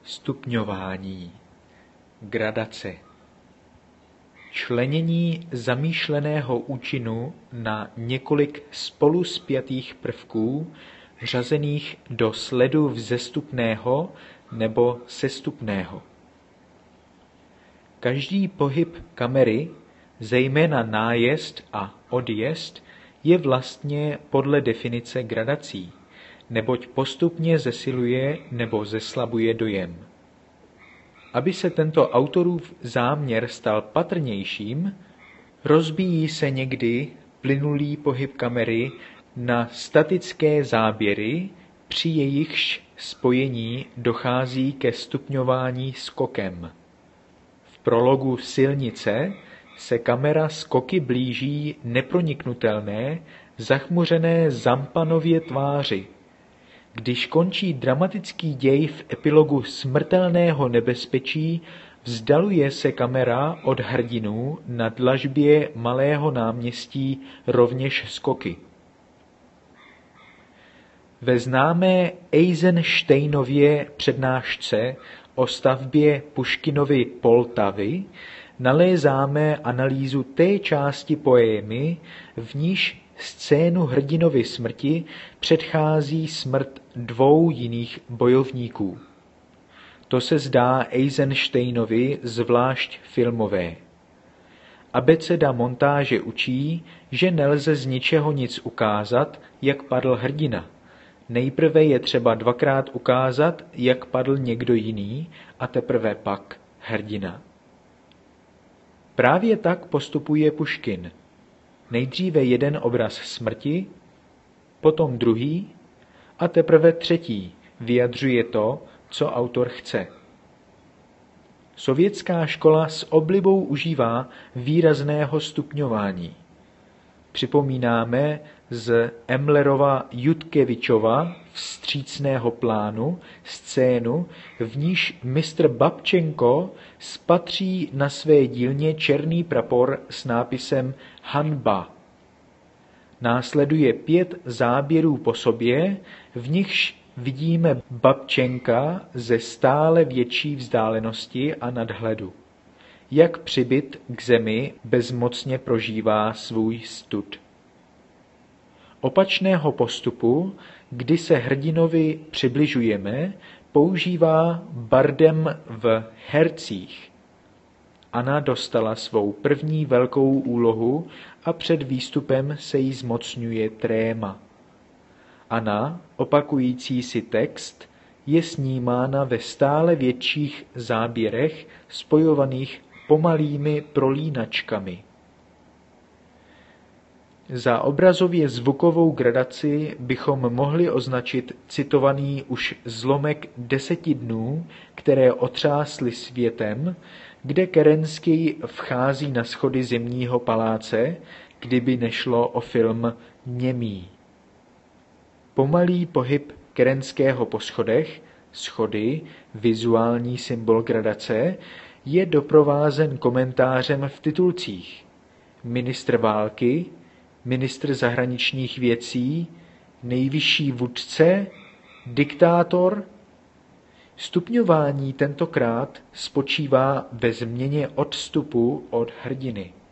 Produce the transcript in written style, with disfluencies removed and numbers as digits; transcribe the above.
Stupňování. Gradace. Členění zamýšleného účinu na několik spolu spjatých prvků, řazených do sledu vzestupného nebo sestupného. Každý pohyb kamery, zejména nájezd a odjezd, je vlastně podle definice gradací, neboť postupně zesiluje nebo zeslabuje dojem. Aby se tento autorův záměr stal patrnějším, rozbíjí se někdy plynulý pohyb kamery na statické záběry, při jejichž spojení dochází ke stupňování skokem. V prologu Silnice se kamera skoky blíží neproniknutelné, zachmuřené Zampanově tváři. Když končí dramatický děj v epilogu Smrtelného nebezpečí, vzdaluje se kamera od hrdinů na dlažbě malého náměstí rovněž skoky. Ve známé Eisensteinově přednášce o stavbě Puškinovy Poltavy nalézáme analýzu té části poémy, v níž scénu hrdinovy smrti předchází smrt dvou jiných bojovníků. To se zdá Eisensteinovi zvlášť filmové. Abeceda montáže učí, že nelze z ničeho nic ukázat, jak padl hrdina. Nejprve je třeba dvakrát ukázat, jak padl někdo jiný, a teprve pak hrdina. Právě tak postupuje Puškin. Nejdříve jeden obraz smrti, potom druhý a teprve třetí vyjadřuje to, co autor chce. Sovětská škola s oblibou užívá výrazného stupňování. Připomínáme z Emlerova Jutkevičova vstřícného plánu scénu, v níž mistr Babčenko spatří na své dílně černý prapor s nápisem Hanba. Následuje 5 záběrů po sobě, v nichž vidíme Babčenka ze stále větší vzdálenosti a nadhledu. Jak přibyt k zemi bezmocně prožívá svůj stud. Opačného postupu, kdy se hrdinovi přibližujeme, používá Bardem v Hercích. Anna dostala svou první velkou úlohu a před výstupem se jí zmocňuje tréma. Anna, opakující si text, je snímána ve stále větších záběrech spojovaných pomalými prolínačkami. Za obrazově zvukovou gradaci bychom mohli označit citovaný už zlomek 10 dnů, které otřásly světem, kde Kerenskij vchází na schody Zimního paláce, kdyby nešlo o film Němý. Pomalý pohyb Kerenského po schodech, schody, vizuální symbol gradace, je doprovázen komentářem v titulcích. Ministr války, ministr zahraničních věcí, nejvyšší vůdce, diktátor. Stupňování tentokrát spočívá ve změně odstupu od hrdiny.